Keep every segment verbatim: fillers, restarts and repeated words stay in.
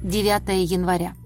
девятое января.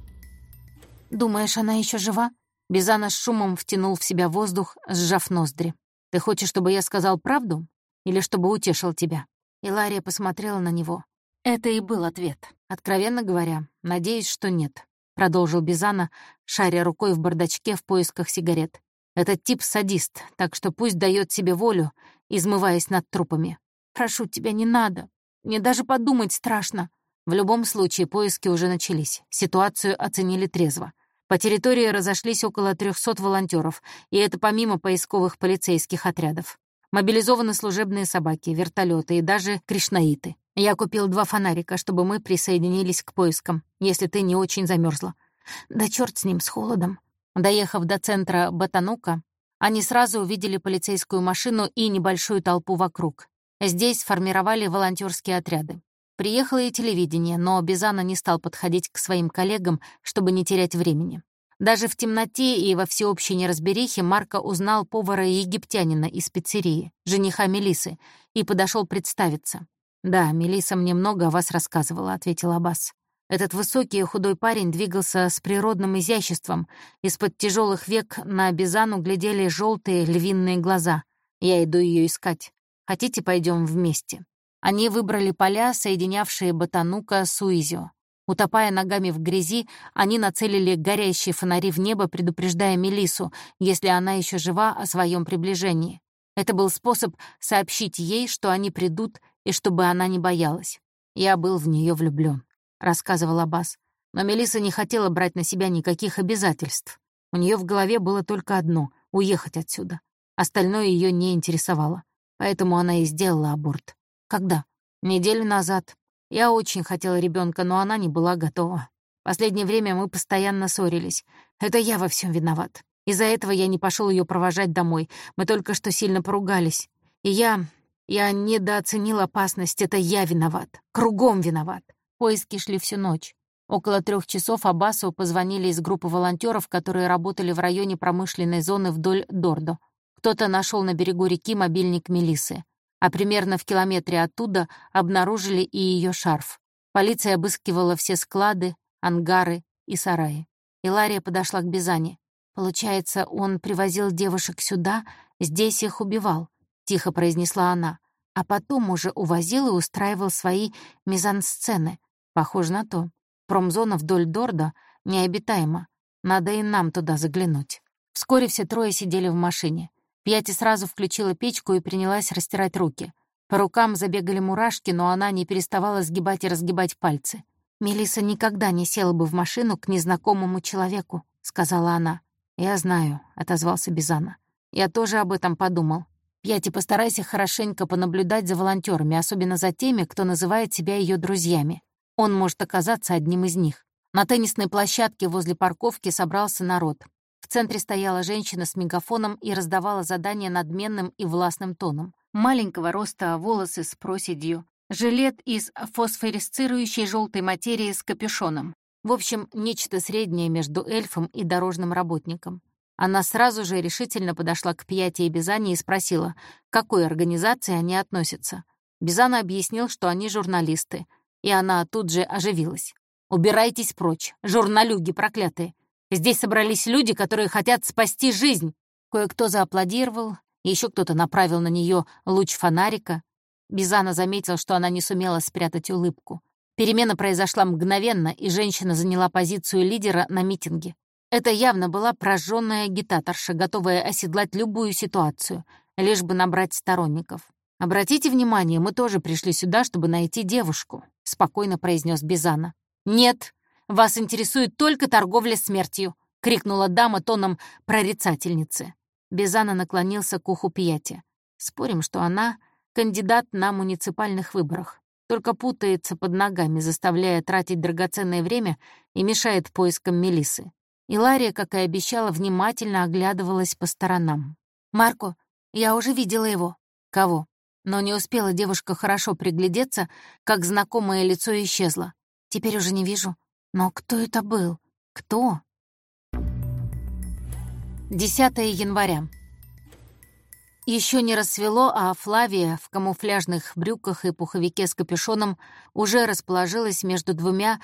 «Думаешь, она еще жива?» Бизана с шумом втянул в себя воздух, сжав ноздри. «Ты хочешь, чтобы я сказал правду? Или чтобы утешил тебя?» Илария посмотрела на него. Это и был ответ. «Откровенно говоря, надеюсь, что нет», — продолжил Бизана, шаря рукой в бардачке в поисках сигарет. «Этот тип садист, так что пусть дает себе волю, измываясь над трупами. Прошу тебя, не надо. Мне даже подумать страшно». В любом случае, поиски уже начались. Ситуацию оценили трезво. По территории разошлись около трехсот волонтеров, и это помимо поисковых полицейских отрядов. Мобилизованы служебные собаки, вертолеты и даже кришнаиты. Я купил два фонарика, чтобы мы присоединились к поискам, если ты не очень замерзла. Да черт с ним, с холодом. Доехав до центра Батанука, они сразу увидели полицейскую машину и небольшую толпу вокруг. Здесь сформировали волонтерские отряды. Приехало и телевидение, но Бизана не стал подходить к своим коллегам, чтобы не терять времени. Даже в темноте и во всеобщей неразберихе Марко узнал повара-египтянина из пиццерии, жениха Мелисы, и подошел представиться. «Да, Мелиса мне много о вас рассказывала», — ответил Аббас. Этот высокий и худой парень двигался с природным изяществом. Из-под тяжелых век на Бизану глядели желтые львиные глаза. «Я иду ее искать. Хотите, пойдем вместе?» Они выбрали поля, соединявшие Батанука с Уизио. Утопая ногами в грязи, они нацелили горящие фонари в небо, предупреждая Мелису, если она еще жива, о своем приближении. Это был способ сообщить ей, что они придут, и чтобы она не боялась. «Я был в нее влюблен», — рассказывал Аббас. Но Мелиса не хотела брать на себя никаких обязательств. У нее в голове было только одно — уехать отсюда. Остальное ее не интересовало. Поэтому она и сделала аборт. Когда? Неделю назад. Я очень хотела ребенка, но она не была готова. Последнее время мы постоянно ссорились. Это я во всем виноват. Из-за этого я не пошел ее провожать домой. Мы только что сильно поругались. И я... я недооценил опасность. Это я виноват. Кругом виноват. Поиски шли всю ночь. Около трех часов Аббасу позвонили из группы волонтеров, которые работали в районе промышленной зоны вдоль Дордо. Кто-то нашел на берегу реки мобильник Мелисы. А примерно в километре оттуда обнаружили и ее шарф. Полиция обыскивала все склады, ангары и сараи. Илария подошла к Бизане. «Получается, он привозил девушек сюда, здесь их убивал», — тихо произнесла она. «А потом уже увозил и устраивал свои мизансцены. Похоже на то. Промзона вдоль Дордо необитаема. Надо и нам туда заглянуть». Вскоре все трое сидели в машине. Пьяти сразу включила печку и принялась растирать руки. По рукам забегали мурашки, но она не переставала сгибать и разгибать пальцы. «Мелисса никогда не села бы в машину к незнакомому человеку», — сказала она. «Я знаю», — отозвался Бизана. «Я тоже об этом подумал. Пьяти, постарайся хорошенько понаблюдать за волонтерами, особенно за теми, кто называет себя ее друзьями. Он может оказаться одним из них». На теннисной площадке возле парковки собрался народ. В центре стояла женщина с мегафоном и раздавала задания надменным и властным тоном. Маленького роста, волосы с проседью, жилет из фосфорисцирующей желтой материи с капюшоном. В общем, нечто среднее между эльфом и дорожным работником. Она сразу же решительно подошла к Пьяти и Бизане и спросила, к какой организации они относятся. Бизана объяснил, что они журналисты, и она тут же оживилась. «Убирайтесь прочь, журналюги проклятые! Здесь собрались люди, которые хотят спасти жизнь!» Кое-кто зааплодировал, еще кто-то направил на нее луч фонарика. Бизана заметил, что она не сумела спрятать улыбку. Перемена произошла мгновенно, и женщина заняла позицию лидера на митинге. Это явно была прожженная агитаторша, готовая оседлать любую ситуацию, лишь бы набрать сторонников. «Обратите внимание, мы тоже пришли сюда, чтобы найти девушку», — спокойно произнес Бизана. «Нет, вас интересует только торговля смертью», — крикнула дама тоном прорицательницы. Бизана наклонился к уху Пьяти. «Спорим, что она кандидат на муниципальных выборах, только путается под ногами, заставляя тратить драгоценное время и мешает поискам Мелисы». Илария, как и обещала, внимательно оглядывалась по сторонам. «Марко, я уже видела его». «Кого?» Но не успела девушка хорошо приглядеться, как знакомое лицо исчезло. «Теперь уже не вижу. Но кто это был? Кто?» десятое января. Еще не рассвело, а Флавия в камуфляжных брюках и пуховике с капюшоном уже расположилась между двумя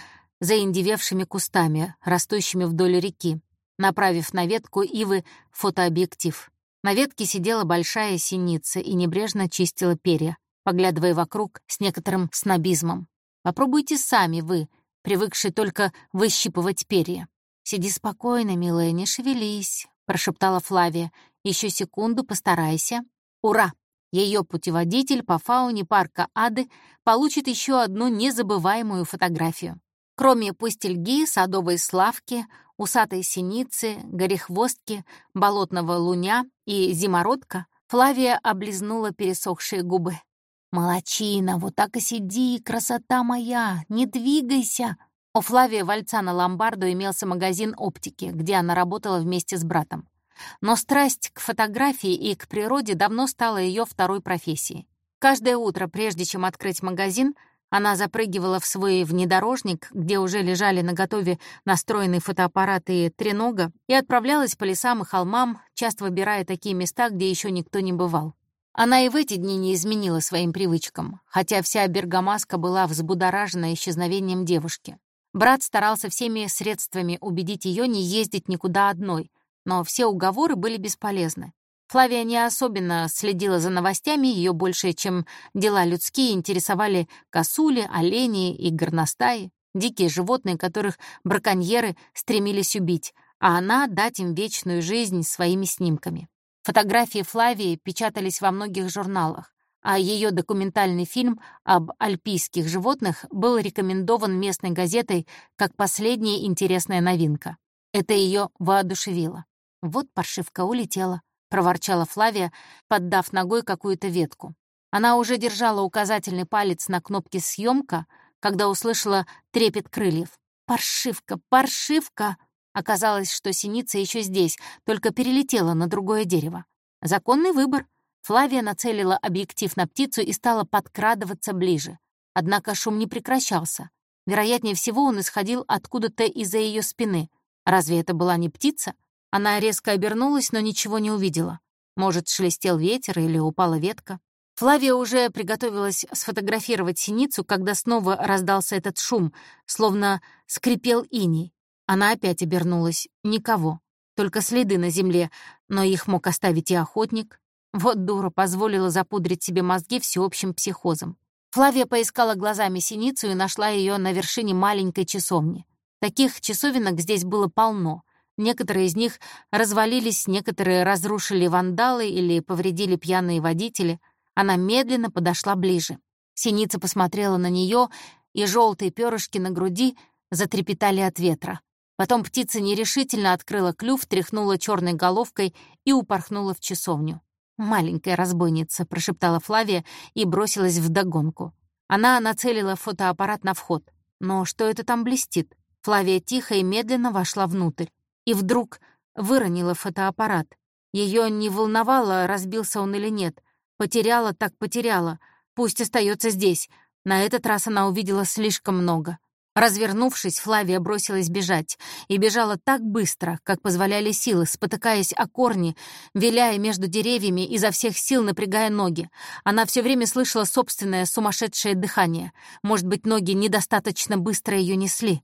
заиндевевшими кустами, растущими вдоль реки, направив на ветку ивы фотообъектив. На ветке сидела большая синица и небрежно чистила перья, поглядывая вокруг с некоторым снобизмом. Попробуйте сами вы, привыкшие только выщипывать перья. «Сиди спокойно, милая, не шевелись», — прошептала Флавия. «Еще секунду, постарайся». Ура! Ее путеводитель по фауне парка Ады получит еще одну незабываемую фотографию. Кроме пустельги, садовой славки, усатой синицы, горехвостки, болотного луня и зимородка, Флавия облизнула пересохшие губы. «Молодчина, вот так и сиди, красота моя, не двигайся!» У Флавии Вальцана Ломбардо имелся магазин оптики, где она работала вместе с братом. Но страсть к фотографии и к природе давно стала ее второй профессией. Каждое утро, прежде чем открыть магазин, она запрыгивала в свой внедорожник, где уже лежали наготове настроенные фотоаппараты и тренога, и отправлялась по лесам и холмам, часто выбирая такие места, где еще никто не бывал. Она и в эти дни не изменила своим привычкам, хотя вся Бергамаска была взбудоражена исчезновением девушки. Брат старался всеми средствами убедить ее не ездить никуда одной, но все уговоры были бесполезны. Флавия не особенно следила за новостями, ее больше, чем дела людские, интересовали косули, олени и горностаи, дикие животные, которых браконьеры стремились убить, а она — дать им вечную жизнь своими снимками. Фотографии Флавии печатались во многих журналах, а ее документальный фильм об альпийских животных был рекомендован местной газетой как последняя интересная новинка. Это ее воодушевило. «Вот паршивка улетела», — проворчала Флавия, поддав ногой какую-то ветку. Она уже держала указательный палец на кнопке «Съемка», когда услышала трепет крыльев. «Паршивка! Паршивка!» Оказалось, что синица еще здесь, только перелетела на другое дерево. Законный выбор. Флавия нацелила объектив на птицу и стала подкрадываться ближе. Однако шум не прекращался. Вероятнее всего, он исходил откуда-то из-за ее спины. Разве это была не птица? Она резко обернулась, но ничего не увидела. Может, шелестел ветер или упала ветка. Флавия уже приготовилась сфотографировать синицу, когда снова раздался этот шум, словно скрипел иней. Она опять обернулась. Никого. Только следы на земле, но их мог оставить и охотник. Вот дура позволила запудрить себе мозги всеобщим психозом. Флавия поискала глазами синицу и нашла ее на вершине маленькой часовни. Таких часовенок здесь было полно. Некоторые из них развалились, некоторые разрушили вандалы или повредили пьяные водители. Она медленно подошла ближе. Синица посмотрела на нее, и желтые перышки на груди затрепетали от ветра. Потом птица нерешительно открыла клюв, тряхнула черной головкой и упорхнула в часовню. «Маленькая разбойница», — прошептала Флавия и бросилась вдогонку. Она нацелила фотоаппарат на вход. Но что это там блестит? Флавия тихо и медленно вошла внутрь. И вдруг выронила фотоаппарат. Ее не волновало, разбился он или нет. Потеряла так потеряла. Пусть остается здесь. На этот раз она увидела слишком много. Развернувшись, Флавия бросилась бежать. И бежала так быстро, как позволяли силы, спотыкаясь о корни, виляя между деревьями, изо всех сил напрягая ноги. Она все время слышала собственное сумасшедшее дыхание. Может быть, ноги недостаточно быстро ее несли.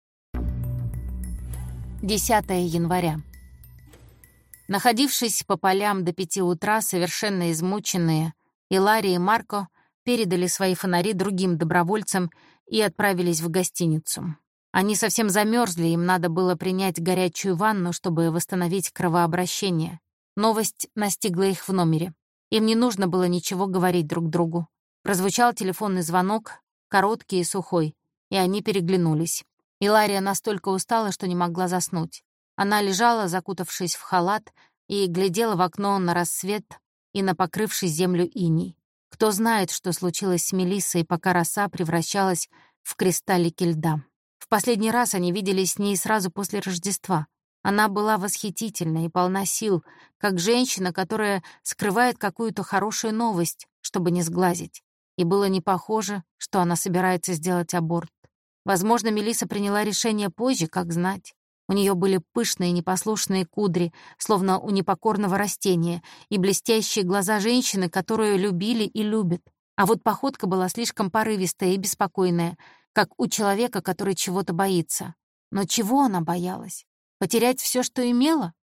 десятое января. Находившись по полям до пяти утра, совершенно измученные, Илария и Марко передали свои фонари другим добровольцам и отправились в гостиницу. Они совсем замерзли, им надо было принять горячую ванну, чтобы восстановить кровообращение. Новость настигла их в номере. Им не нужно было ничего говорить друг другу. Прозвучал телефонный звонок, короткий и сухой, и они переглянулись. Илария настолько устала, что не могла заснуть. Она лежала, закутавшись в халат, и глядела в окно на рассвет и на покрывший землю иней. Кто знает, что случилось с Мелиссой, пока роса превращалась в кристаллики льда. В последний раз они виделись с ней сразу после Рождества. Она была восхитительна и полна сил, как женщина, которая скрывает какую-то хорошую новость, чтобы не сглазить. И было не похоже, что она собирается сделать аборт. Возможно, Мелисса приняла решение позже, как знать. У нее были пышные непослушные кудри, словно у непокорного растения, и блестящие глаза женщины, которую любили и любят. А вот походка была слишком порывистая и беспокойная, как у человека, который чего-то боится. Но чего она боялась? Потерять все, что имела?